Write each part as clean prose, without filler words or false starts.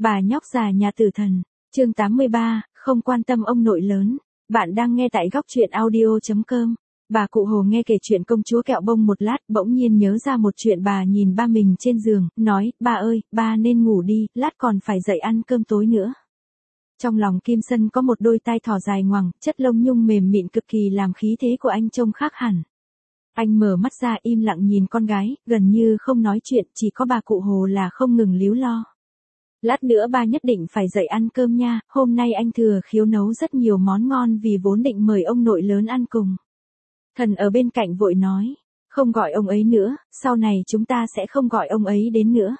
Bà nhóc già nhà tử thần, chương 83, không quan tâm ông nội lớn. Bạn đang nghe tại góc truyện audio.com. Bà cụ Hồ nghe kể chuyện công chúa kẹo bông một lát, bỗng nhiên nhớ ra một chuyện. Bà nhìn ba mình trên giường, nói, ba ơi, ba nên ngủ đi, lát còn phải dậy ăn cơm tối nữa. Trong lòng Kim Sân có một đôi tai thỏ dài ngoằng, chất lông nhung mềm mịn cực kỳ làm khí thế của anh trông khác hẳn. Anh mở mắt ra im lặng nhìn con gái, gần như không nói chuyện, chỉ có bà cụ Hồ là không ngừng líu lo. Lát nữa ba nhất định phải dậy ăn cơm nha, hôm nay anh thừa khiếu nấu rất nhiều món ngon vì vốn định mời ông nội lớn ăn cùng. Thần ở bên cạnh vội nói, không gọi ông ấy nữa, sau này chúng ta sẽ không gọi ông ấy đến nữa.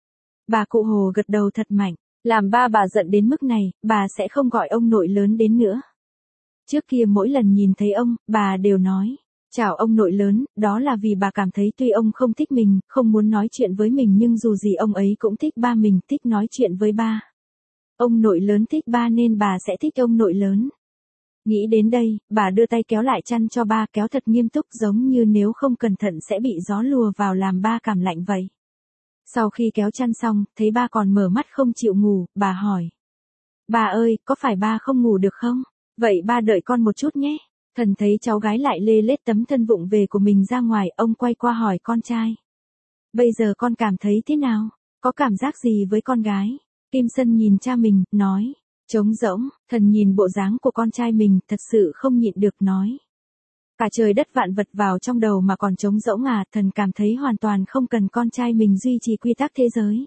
Bà cụ Hồ gật đầu thật mạnh, làm ba bà giận đến mức này, bà sẽ không gọi ông nội lớn đến nữa. Trước kia mỗi lần nhìn thấy ông, bà đều nói, chào ông nội lớn, đó là vì bà cảm thấy tuy ông không thích mình, không muốn nói chuyện với mình nhưng dù gì ông ấy cũng thích ba mình, thích nói chuyện với ba. Ông nội lớn thích ba nên bà sẽ thích ông nội lớn. Nghĩ đến đây, bà đưa tay kéo lại chăn cho ba, kéo thật nghiêm túc giống như nếu không cẩn thận sẽ bị gió lùa vào làm ba cảm lạnh vậy. Sau khi kéo chăn xong, thấy ba còn mở mắt không chịu ngủ, bà hỏi. Bà ơi, có phải ba không ngủ được không? Vậy ba đợi con một chút nhé. Thần thấy cháu gái lại lê lết tấm thân vụng về của mình ra ngoài, ông quay qua hỏi con trai. Bây giờ con cảm thấy thế nào? Có cảm giác gì với con gái? Kim Sân nhìn cha mình, nói. Trống rỗng, thần nhìn bộ dáng của con trai mình, thật sự không nhịn được nói. Cả trời đất vạn vật vào trong đầu mà còn trống rỗng à, thần cảm thấy hoàn toàn không cần con trai mình duy trì quy tắc thế giới.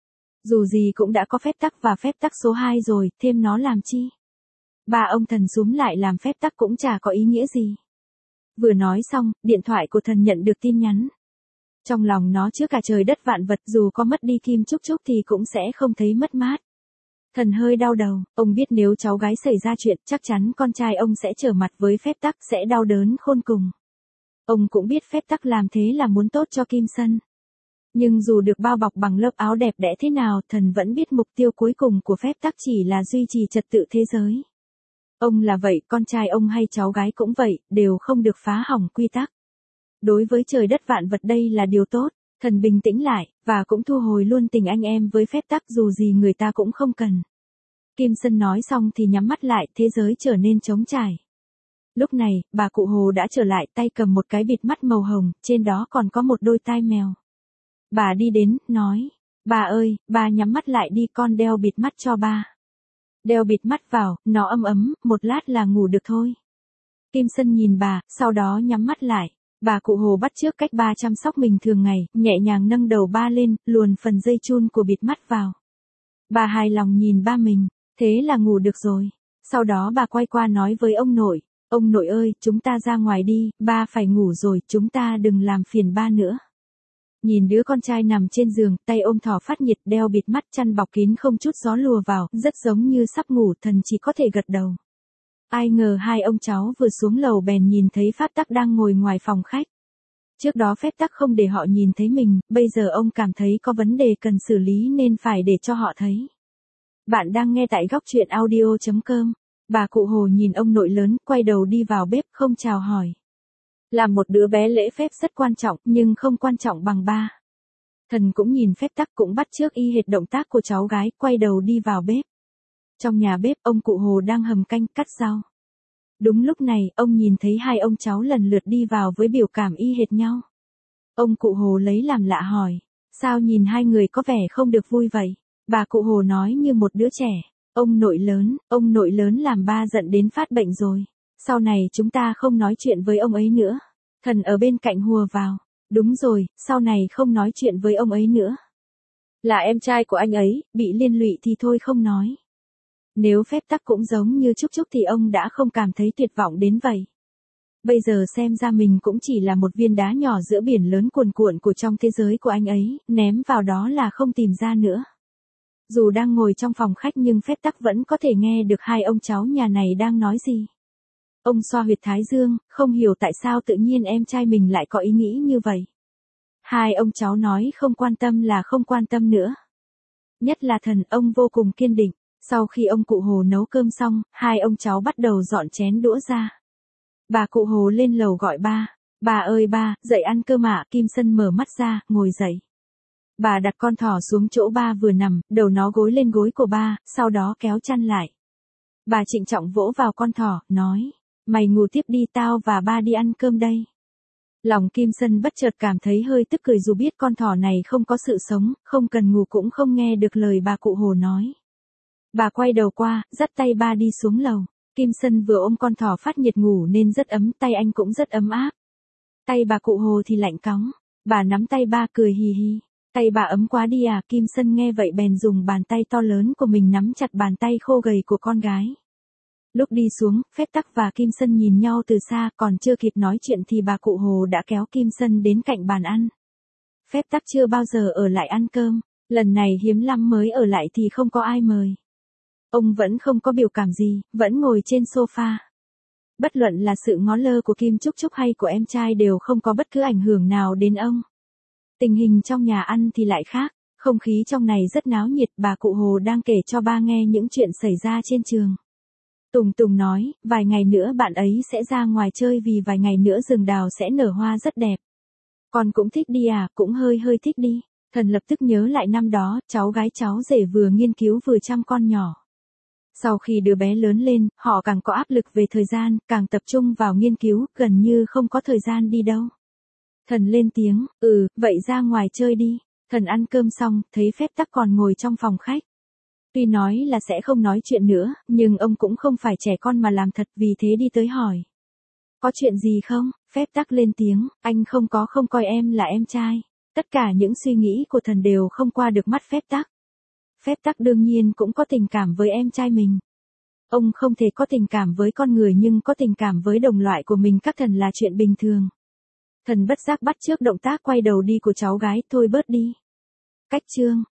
Dù gì cũng đã có phép tắc và phép tắc số 2 rồi, thêm nó làm chi? Ba ông thần súm lại làm phép tắc cũng chả có ý nghĩa gì. Vừa nói xong, điện thoại của thần nhận được tin nhắn. Trong lòng nó chứa cả trời đất vạn vật, dù có mất đi Kim Trúc Trúc thì cũng sẽ không thấy mất mát. Thần hơi đau đầu, ông biết nếu cháu gái xảy ra chuyện, chắc chắn con trai ông sẽ trở mặt với phép tắc, sẽ đau đớn khôn cùng. Ông cũng biết phép tắc làm thế là muốn tốt cho Kim Sân. Nhưng dù được bao bọc bằng lớp áo đẹp đẽ thế nào, thần vẫn biết mục tiêu cuối cùng của phép tắc chỉ là duy trì trật tự thế giới. Ông là vậy, con trai ông hay cháu gái cũng vậy, đều không được phá hỏng quy tắc. Đối với trời đất vạn vật đây là điều tốt, thần bình tĩnh lại, và cũng thu hồi luôn tình anh em với phép tắc dù gì người ta cũng không cần. Kim Sân nói xong thì nhắm mắt lại, thế giới trở nên trống trải. Lúc này, bà cụ Hồ đã trở lại, tay cầm một cái bịt mắt màu hồng, trên đó còn có một đôi tai mèo. Bà đi đến, nói, bà ơi, bà nhắm mắt lại đi, con đeo bịt mắt cho ba. Đeo bịt mắt vào, nó ấm ấm, một lát là ngủ được thôi. Kim Sân nhìn bà, sau đó nhắm mắt lại. Bà cụ Hồ bắt chước cách ba chăm sóc mình thường ngày, nhẹ nhàng nâng đầu ba lên, luồn phần dây chun của bịt mắt vào. Bà hài lòng nhìn ba mình, thế là ngủ được rồi. Sau đó bà quay qua nói với ông nội ơi, chúng ta ra ngoài đi, ba phải ngủ rồi, chúng ta đừng làm phiền ba nữa. Nhìn đứa con trai nằm trên giường, tay ôm thỏ phát nhiệt, đeo bịt mắt, chăn bọc kín không chút gió lùa vào, rất giống như sắp ngủ, thần chỉ có thể gật đầu. Ai ngờ hai ông cháu vừa xuống lầu bèn nhìn thấy Pháp Tắc đang ngồi ngoài phòng khách. Trước đó phép tắc không để họ nhìn thấy mình, bây giờ ông cảm thấy có vấn đề cần xử lý nên phải để cho họ thấy. Bạn đang nghe tại góc truyện audio.com. Bà cụ Hồ nhìn ông nội lớn, quay đầu đi vào bếp, không chào hỏi. Làm một đứa bé lễ phép rất quan trọng, nhưng không quan trọng bằng ba. Thần cũng nhìn phép tắc, cũng bắt chước y hệt động tác của cháu gái, quay đầu đi vào bếp. Trong nhà bếp, ông cụ Hồ đang hầm canh, cắt rau. Đúng lúc này, ông nhìn thấy hai ông cháu lần lượt đi vào với biểu cảm y hệt nhau. Ông cụ Hồ lấy làm lạ hỏi, sao nhìn hai người có vẻ không được vui vậy? Bà cụ Hồ nói như một đứa trẻ, ông nội lớn làm ba giận đến phát bệnh rồi. Sau này chúng ta không nói chuyện với ông ấy nữa. Thần ở bên cạnh hùa vào, đúng rồi, sau này không nói chuyện với ông ấy nữa. Là em trai của anh ấy, bị liên lụy thì thôi không nói. Nếu phép tắc cũng giống như Trúc Trúc thì ông đã không cảm thấy tuyệt vọng đến vậy. Bây giờ xem ra mình cũng chỉ là một viên đá nhỏ giữa biển lớn cuồn cuộn của trong thế giới của anh ấy, ném vào đó là không tìm ra nữa. Dù đang ngồi trong phòng khách nhưng phép tắc vẫn có thể nghe được hai ông cháu nhà này đang nói gì. Ông xoa huyệt thái dương, không hiểu tại sao tự nhiên em trai mình lại có ý nghĩ như vậy. Hai ông cháu nói không quan tâm là không quan tâm nữa. Nhất là thần, ông vô cùng kiên định. Sau khi ông cụ Hồ nấu cơm xong, hai ông cháu bắt đầu dọn chén đũa ra. Bà cụ Hồ lên lầu gọi ba. Bà ơi ba, dậy ăn cơm ạ. Kim Sân mở mắt ra, ngồi dậy. Bà đặt con thỏ xuống chỗ ba vừa nằm, đầu nó gối lên gối của ba, sau đó kéo chăn lại. Bà trịnh trọng vỗ vào con thỏ, nói, mày ngủ tiếp đi, tao và ba đi ăn cơm đây. Lòng Kim Sân bất chợt cảm thấy hơi tức cười dù biết con thỏ này không có sự sống, không cần ngủ cũng không nghe được lời bà cụ Hồ nói. Bà quay đầu qua, dắt tay ba đi xuống lầu. Kim Sân vừa ôm con thỏ phát nhiệt ngủ nên rất ấm, tay anh cũng rất ấm áp. Tay bà cụ Hồ thì lạnh cóng. Bà nắm tay ba cười hì hì. Tay bà ấm quá đi à, Kim Sân nghe vậy bèn dùng bàn tay to lớn của mình nắm chặt bàn tay khô gầy của con gái. Lúc đi xuống, Phép Tắc và Kim Sân nhìn nhau từ xa, còn chưa kịp nói chuyện thì bà cụ Hồ đã kéo Kim Sân đến cạnh bàn ăn. Phép Tắc chưa bao giờ ở lại ăn cơm, lần này hiếm lắm mới ở lại thì không có ai mời. Ông vẫn không có biểu cảm gì, vẫn ngồi trên sofa. Bất luận là sự ngó lơ của Kim Trúc Trúc hay của em trai đều không có bất cứ ảnh hưởng nào đến ông. Tình hình trong nhà ăn thì lại khác, không khí trong này rất náo nhiệt, bà cụ Hồ đang kể cho ba nghe những chuyện xảy ra trên trường. Tùng Tùng nói, vài ngày nữa bạn ấy sẽ ra ngoài chơi vì vài ngày nữa rừng đào sẽ nở hoa rất đẹp. Con cũng thích đi à, cũng hơi thích đi. Thần lập tức nhớ lại năm đó, cháu gái cháu rể vừa nghiên cứu vừa chăm con nhỏ. Sau khi đứa bé lớn lên, họ càng có áp lực về thời gian, càng tập trung vào nghiên cứu, gần như không có thời gian đi đâu. Thần lên tiếng, vậy ra ngoài chơi đi. Thần ăn cơm xong, thấy Phép Tắc còn ngồi trong phòng khách. Tuy nói là sẽ không nói chuyện nữa, nhưng ông cũng không phải trẻ con mà làm thật, vì thế đi tới hỏi. Có chuyện gì không? Phép Tắc lên tiếng, anh không coi em là em trai. Tất cả những suy nghĩ của thần đều không qua được mắt Phép Tắc. Phép Tắc đương nhiên cũng có tình cảm với em trai mình. Ông không thể có tình cảm với con người nhưng có tình cảm với đồng loại của mình các thần là chuyện bình thường. Thần bất giác bắt chước động tác quay đầu đi của cháu gái, thôi bớt đi. Cách chương